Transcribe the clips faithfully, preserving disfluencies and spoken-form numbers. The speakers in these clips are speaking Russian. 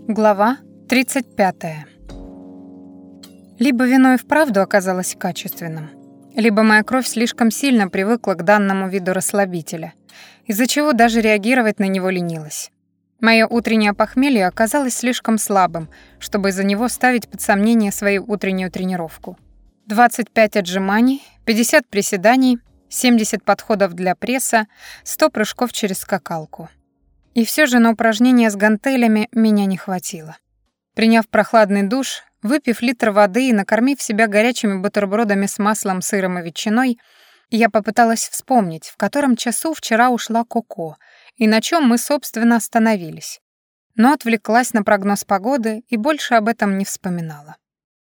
Глава тридцать пятая. Либо вино и вправду оказалось качественным, либо моя кровь слишком сильно привыкла к данному виду расслабителя, из-за чего даже реагировать на него ленилась. Мое утреннее похмелье оказалось слишком слабым, чтобы из-за него ставить под сомнение свою утреннюю тренировку. двадцать пять отжиманий, пятьдесят приседаний, семьдесят подходов для пресса, сто прыжков через скакалку. И все же на упражнения с гантелями меня не хватило. Приняв прохладный душ, выпив литр воды и накормив себя горячими бутербродами с маслом, сыром и ветчиной, я попыталась вспомнить, в котором часу вчера ушла Коко и на чем мы, собственно, остановились. Но отвлеклась на прогноз погоды и больше об этом не вспоминала.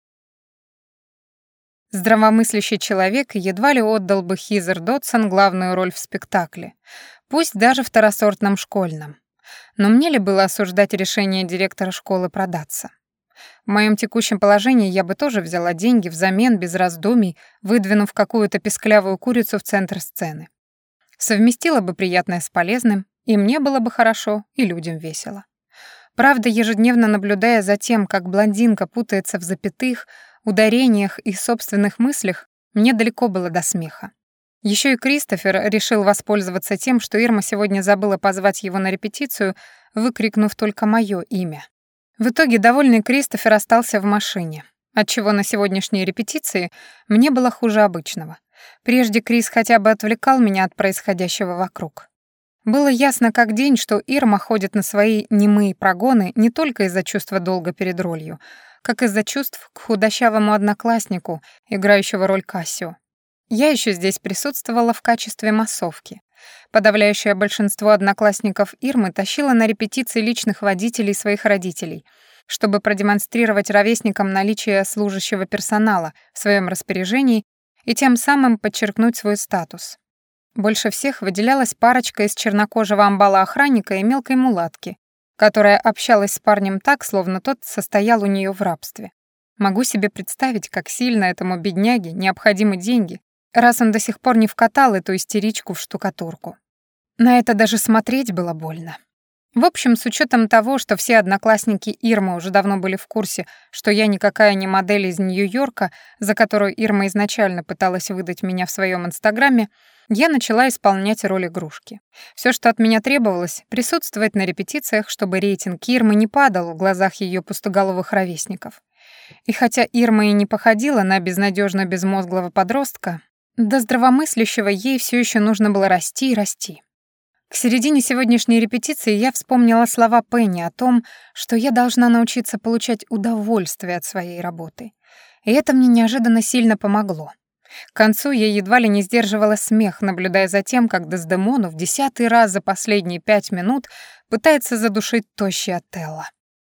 Здравомыслящий человек едва ли отдал бы Хизер Додсон главную роль в спектакле, пусть даже второсортном школьном. Но мне ли было осуждать решение директора школы продаться? В моем текущем положении я бы тоже взяла деньги взамен без раздумий, выдвинув какую-то песклявую курицу в центр сцены. Совместила бы приятное с полезным, и мне было бы хорошо, и людям весело. Правда, ежедневно наблюдая за тем, как блондинка путается в запятых, ударениях и собственных мыслях, мне далеко было до смеха. Еще и Кристофер решил воспользоваться тем, что Ирма сегодня забыла позвать его на репетицию, выкрикнув только мое имя. В итоге довольный Кристофер остался в машине, отчего на сегодняшней репетиции мне было хуже обычного. Прежде Крис хотя бы отвлекал меня от происходящего вокруг. Было ясно как день, что Ирма ходит на свои немые прогоны не только из-за чувства долга перед ролью, как из-за чувств к худощавому однокласснику, играющего роль Кассио. Я еще здесь присутствовала в качестве массовки. Подавляющее большинство одноклассников Ирмы тащило на репетиции личных водителей своих родителей, чтобы продемонстрировать ровесникам наличие служащего персонала в своем распоряжении и тем самым подчеркнуть свой статус. Больше всех выделялась парочка из чернокожего амбала-охранника и мелкой мулатки, которая общалась с парнем так, словно тот состоял у нее в рабстве. Могу себе представить, как сильно этому бедняге необходимы деньги, раз он до сих пор не вкатал эту истеричку в штукатурку. На это даже смотреть было больно. В общем, с учетом того, что все одноклассники Ирмы уже давно были в курсе, что я никакая не модель из Нью-Йорка, за которую Ирма изначально пыталась выдать меня в своем инстаграме, я начала исполнять роль игрушки. Все, что от меня требовалось, присутствовать на репетициях, чтобы рейтинг Ирмы не падал в глазах ее пустоголовых ровесников. И хотя Ирма и не походила на безнадежно безмозглого подростка, до здравомыслящего ей все еще нужно было расти и расти. К середине сегодняшней репетиции я вспомнила слова Пенни о том, что я должна научиться получать удовольствие от своей работы. И это мне неожиданно сильно помогло. К концу я едва ли не сдерживала смех, наблюдая за тем, как Дездемону в десятый раз за последние пять минут пытается задушить тощий Отелло.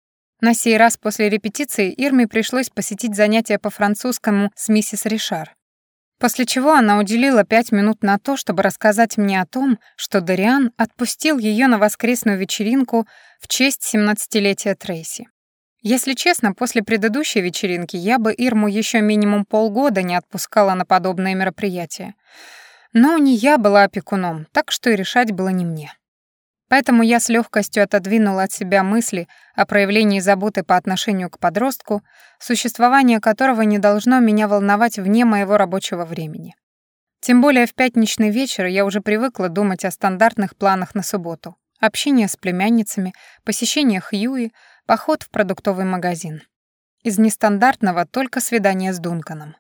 На сей раз после репетиции Ирме пришлось посетить занятия по французскому с миссис Ришар. После чего она уделила пять минут на то, чтобы рассказать мне о том, что Дориан отпустил ее на воскресную вечеринку в честь семнадцатилетия Трейси. Если честно, после предыдущей вечеринки я бы Ирму еще минимум полгода не отпускала на подобные мероприятия. Но не я была опекуном, так что и решать было не мне. Поэтому я с легкостью отодвинула от себя мысли о проявлении заботы по отношению к подростку, существование которого не должно меня волновать вне моего рабочего времени. Тем более в пятничный вечер я уже привыкла думать о стандартных планах на субботу: общение с племянницами, посещение Хьюи, поход в продуктовый магазин. Из нестандартного только свидание с Дунканом.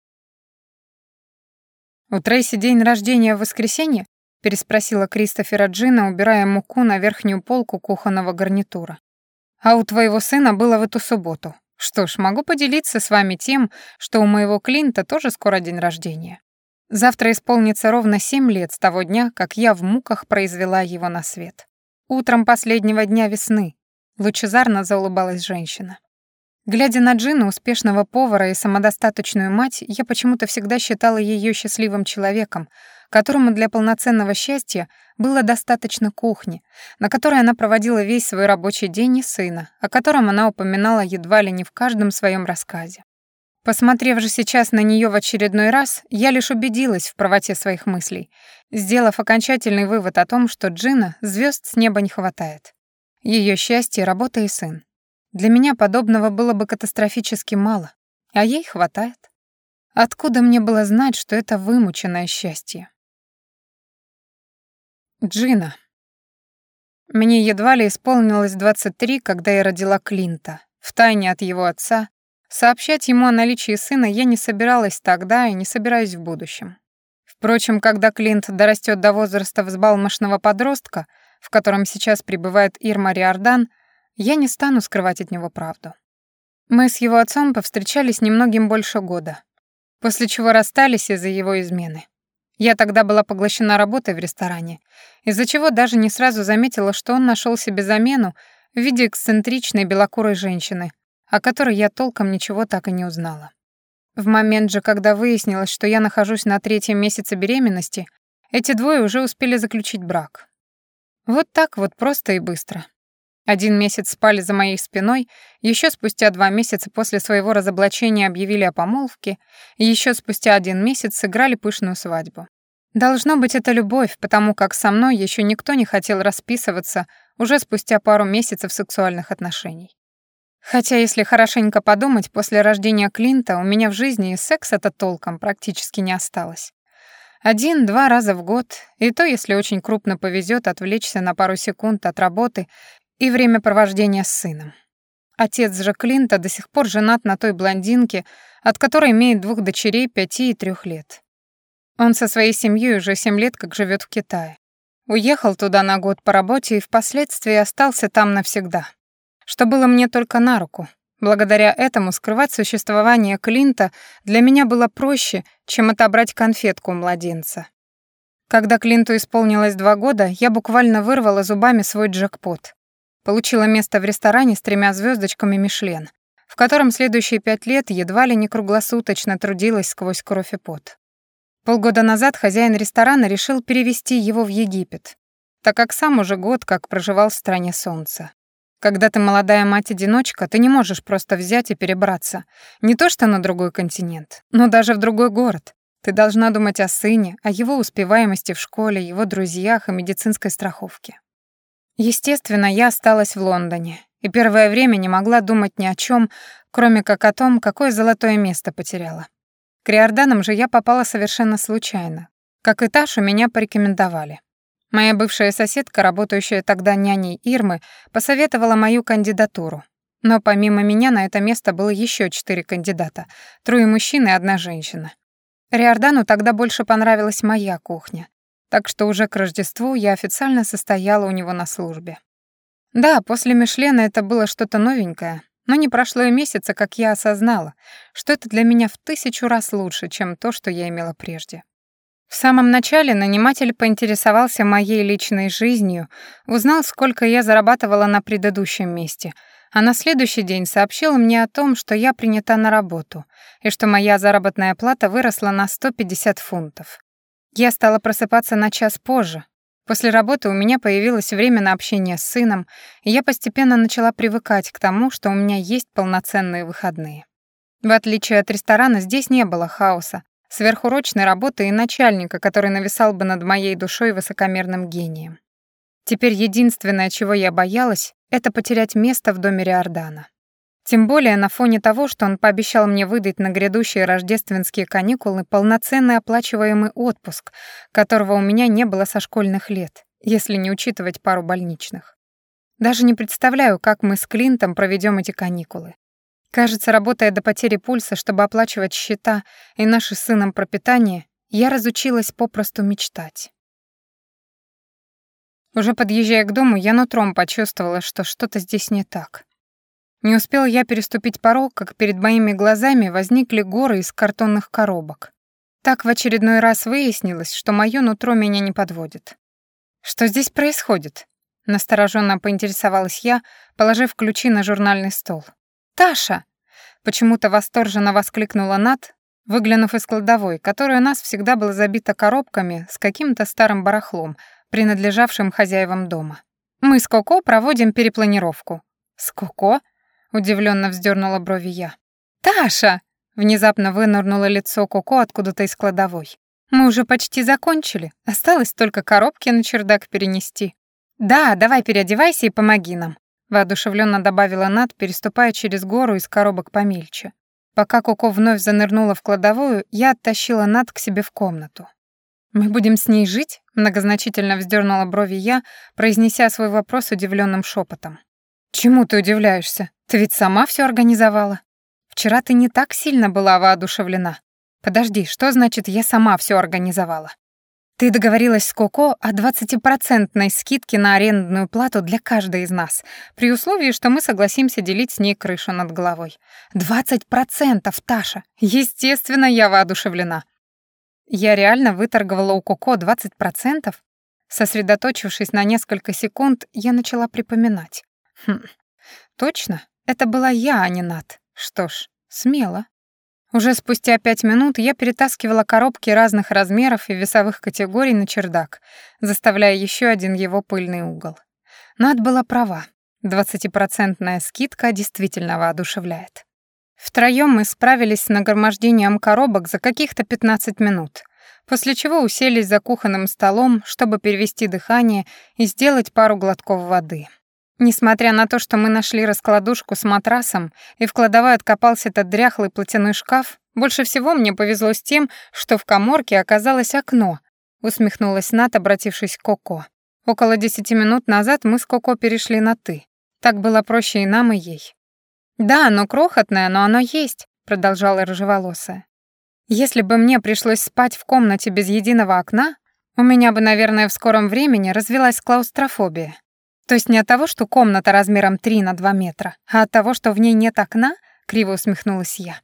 «У Трейси день рождения в воскресенье?» — переспросила Кристофера Джина, убирая муку на верхнюю полку кухонного гарнитура. «А у твоего сына было в эту субботу. Что ж, могу поделиться с вами тем, что у моего Клинта тоже скоро день рождения. Завтра исполнится ровно семь лет с того дня, как я в муках произвела его на свет. Утром последнего дня весны», — лучезарно заулыбалась женщина. Глядя на Джину, успешного повара и самодостаточную мать, я почему-то всегда считала ее счастливым человеком, которому для полноценного счастья было достаточно кухни, на которой она проводила весь свой рабочий день, и сына, о котором она упоминала едва ли не в каждом своем рассказе. Посмотрев же сейчас на нее в очередной раз, я лишь убедилась в правоте своих мыслей, сделав окончательный вывод о том, что Джина звезд с неба не хватает. Ее счастье — работа и сын. Для меня подобного было бы катастрофически мало, а ей хватает. Откуда мне было знать, что это вымученное счастье? Джина. Мне едва ли исполнилось двадцать три, когда я родила Клинта. Втайне от его отца. Сообщать ему о наличии сына я не собиралась тогда и не собираюсь в будущем. Впрочем, когда Клинт дорастет до возраста взбалмошного подростка, в котором сейчас пребывает Ирма Риордан, я не стану скрывать от него правду. Мы с его отцом повстречались немногим больше года, после чего расстались из-за его измены. Я тогда была поглощена работой в ресторане, из-за чего даже не сразу заметила, что он нашел себе замену в виде эксцентричной белокурой женщины, о которой я толком ничего так и не узнала. В момент же, когда выяснилось, что я нахожусь на третьем месяце беременности, эти двое уже успели заключить брак. Вот так вот просто и быстро. Один месяц спали за моей спиной, еще спустя два месяца после своего разоблачения объявили о помолвке, и еще спустя один месяц сыграли пышную свадьбу. Должно быть, это любовь, потому как со мной еще никто не хотел расписываться уже спустя пару месяцев сексуальных отношений. Хотя, если хорошенько подумать, после рождения Клинта у меня в жизни и секса-то толком практически не осталось. Один-два раза в год, и то, если очень крупно повезет отвлечься на пару секунд от работы и времяпровождения с сыном. Отец же Клинта до сих пор женат на той блондинке, от которой имеет двух дочерей пяти и трех лет. Он со своей семьей уже семь лет как живет в Китае. Уехал туда на год по работе и впоследствии остался там навсегда, что было мне только на руку. Благодаря этому скрывать существование Клинта для меня было проще, чем отобрать конфетку у младенца. Когда Клинту исполнилось два года, я буквально вырвала зубами свой джекпот. Получила место в ресторане с тремя звездочками Мишлен, в котором следующие пять лет едва ли не круглосуточно трудилась сквозь кровь и пот. Полгода назад хозяин ресторана решил перевести его в Египет, так как сам уже год как проживал в стране солнца. Когда ты молодая мать-одиночка, ты не можешь просто взять и перебраться. Не то что на другой континент, но даже в другой город. Ты должна думать о сыне, о его успеваемости в школе, его друзьях и медицинской страховке. Естественно, я осталась в Лондоне, и первое время не могла думать ни о чем, кроме как о том, какое золотое место потеряла. К Риорданам же я попала совершенно случайно. Как и Ташу, меня порекомендовали. Моя бывшая соседка, работающая тогда няней Ирмы, посоветовала мою кандидатуру. Но помимо меня на это место было еще четыре кандидата, трое мужчин и одна женщина. Риордану тогда больше понравилась моя кухня, так что уже к Рождеству я официально состояла у него на службе. Да, после Мишлена это было что-то новенькое, но не прошло и месяца, как я осознала, что это для меня в тысячу раз лучше, чем то, что я имела прежде. В самом начале наниматель поинтересовался моей личной жизнью, узнал, сколько я зарабатывала на предыдущем месте, а на следующий день сообщил мне о том, что я принята на работу и что моя заработная плата выросла на сто пятьдесят фунтов. Я стала просыпаться на час позже. После работы у меня появилось время на общение с сыном, и я постепенно начала привыкать к тому, что у меня есть полноценные выходные. В отличие от ресторана, здесь не было хаоса, сверхурочной работы и начальника, который нависал бы над моей душой высокомерным гением. Теперь единственное, чего я боялась, это потерять место в доме Риордана. Тем более на фоне того, что он пообещал мне выдать на грядущие рождественские каникулы полноценный оплачиваемый отпуск, которого у меня не было со школьных лет, если не учитывать пару больничных. Даже не представляю, как мы с Клинтом проведем эти каникулы. Кажется, работая до потери пульса, чтобы оплачивать счета и наше с сыном пропитание, я разучилась попросту мечтать. Уже подъезжая к дому, я нутром почувствовала, что что-то здесь не так. Не успела я переступить порог, как перед моими глазами возникли горы из картонных коробок. Так в очередной раз выяснилось, что моё нутро меня не подводит. «Что здесь происходит?» — настороженно поинтересовалась я, положив ключи на журнальный стол. «Таша!» — почему-то восторженно воскликнула Нат, выглянув из кладовой, которая у нас всегда была забита коробками с каким-то старым барахлом, принадлежавшим хозяевам дома. «Мы с Коко проводим перепланировку». «С Коко?» — удивленно вздернула брови я. «Таша!» — внезапно вынырнуло лицо Коко откуда-то из кладовой. «Мы уже почти закончили. Осталось только коробки на чердак перенести». «Да, давай переодевайся и помоги нам», воодушевленно добавила Нат, переступая через гору из коробок помельче. Пока Коко вновь занырнула в кладовую, я оттащила Нат к себе в комнату. «Мы будем с ней жить?» — многозначительно вздернула брови я, произнеся свой вопрос удивленным шепотом. «Чему ты удивляешься? Ты ведь сама все организовала. Вчера ты не так сильно была воодушевлена. Подожди, что значит «я сама все организовала»? Ты договорилась с Коко о двадцатипроцентной скидке на арендную плату для каждой из нас, при условии, что мы согласимся делить с ней крышу над головой. двадцать процентов, Таша! Естественно, я воодушевлена. Я реально выторговала у Коко двадцать процентов? Сосредоточившись на несколько секунд, я начала припоминать. Хм, точно, это была я, а не Нат. Что ж, смело. Уже спустя пять минут я перетаскивала коробки разных размеров и весовых категорий на чердак, заставляя еще один его пыльный угол. Над была права. Двадцатипроцентная скидка действительно воодушевляет. Втроем мы справились с нагромождением коробок за каких-то пятнадцать минут, после чего уселись за кухонным столом, чтобы перевести дыхание и сделать пару глотков воды. Несмотря на то, что мы нашли раскладушку с матрасом и в кладовой откопался этот дряхлый платяной шкаф, больше всего мне повезло с тем, что в каморке оказалось окно, усмехнулась Нат, обратившись к Коко. Около десяти минут назад мы с Коко перешли на «ты». Так было проще и нам, и ей. «Да, оно крохотное, но оно есть», — продолжала рыжеволосая. «Если бы мне пришлось спать в комнате без единого окна, у меня бы, наверное, в скором времени развилась клаустрофобия. То есть не от того, что комната размером три на два метра, а от того, что в ней нет окна?» — криво усмехнулась я.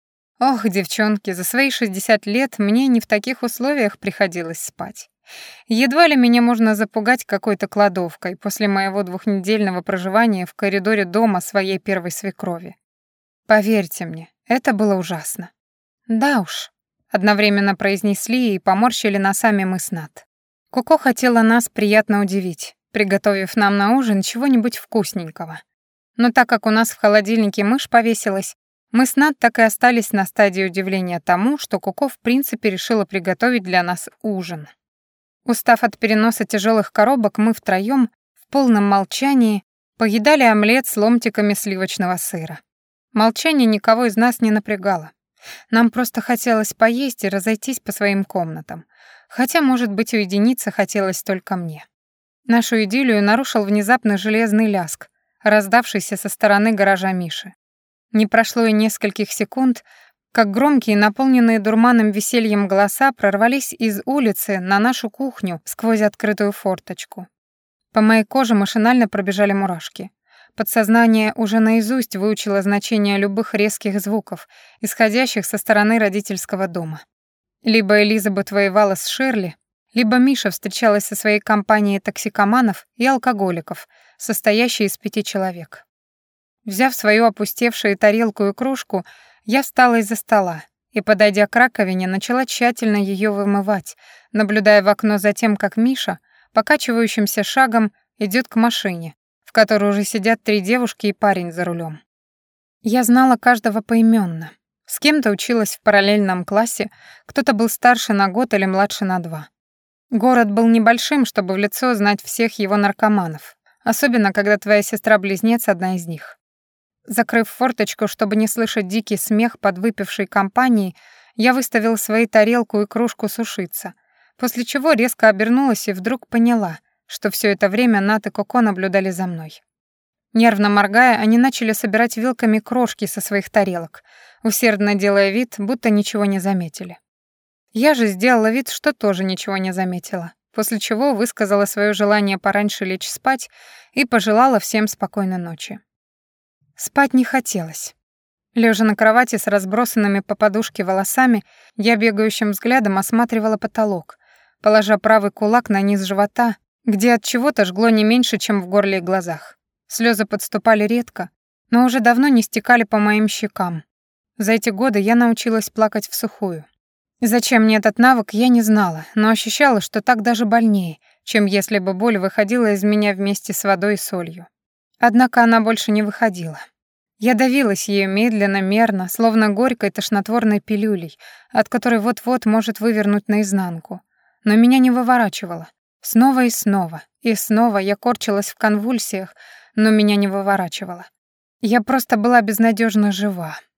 Ох, девчонки, за свои шестьдесят лет мне не в таких условиях приходилось спать. Едва ли меня можно запугать какой-то кладовкой после моего двухнедельного проживания в коридоре дома своей первой свекрови. Поверьте мне, это было ужасно. Да уж, одновременно произнесли и поморщили носами мы с Нат. Коко хотела нас приятно удивить, приготовив нам на ужин чего-нибудь вкусненького. Но так как у нас в холодильнике мышь повесилась, мы с Нат так и остались на стадии удивления тому, что Коко в принципе решила приготовить для нас ужин. Устав от переноса тяжелых коробок, мы втроем в полном молчании поедали омлет с ломтиками сливочного сыра. Молчание никого из нас не напрягало. Нам просто хотелось поесть и разойтись по своим комнатам. Хотя, может быть, уединиться хотелось только мне. Нашу идиллию нарушил внезапный железный ляск, раздавшийся со стороны гаража Миши. Не прошло и нескольких секунд, как громкие, наполненные дурманом весельем голоса прорвались из улицы на нашу кухню сквозь открытую форточку. По моей коже машинально пробежали мурашки. Подсознание уже наизусть выучило значение любых резких звуков, исходящих со стороны родительского дома. Либо Элизабет воевала с Ширли, либо Миша встречалась со своей компанией токсикоманов и алкоголиков, состоящей из пяти человек. Взяв свою опустевшую тарелку и кружку, я встала из-за стола и, подойдя к раковине, начала тщательно ее вымывать, наблюдая в окно за тем, как Миша, покачивающимся шагом, идет к машине, в которой уже сидят три девушки и парень за рулем. Я знала каждого поименно. С кем-то училась в параллельном классе, кто-то был старше на год или младше на два. Город был небольшим, чтобы в лицо знать всех его наркоманов, особенно когда твоя сестра-близнец одна из них. Закрыв форточку, чтобы не слышать дикий смех подвыпившей компании, я выставила свою тарелку и кружку сушиться, после чего резко обернулась и вдруг поняла, что все это время Нат и Коко наблюдали за мной. Нервно моргая, они начали собирать вилками крошки со своих тарелок, усердно делая вид, будто ничего не заметили. Я же сделала вид, что тоже ничего не заметила, после чего высказала свое желание пораньше лечь спать и пожелала всем спокойной ночи. Спать не хотелось. Лежа на кровати с разбросанными по подушке волосами, я бегающим взглядом осматривала потолок, положа правый кулак на низ живота, где от чего-то жгло не меньше, чем в горле и глазах. Слезы подступали редко, но уже давно не стекали по моим щекам. За эти годы я научилась плакать всухую. Зачем мне этот навык, я не знала, но ощущала, что так даже больнее, чем если бы боль выходила из меня вместе с водой и солью. Однако она больше не выходила. Я давилась ею медленно, мерно, словно горькой тошнотворной пилюлей, от которой вот-вот может вывернуть наизнанку. Но меня не выворачивало. Снова и снова, и снова я корчилась в конвульсиях, но меня не выворачивало. Я просто была безнадежно жива.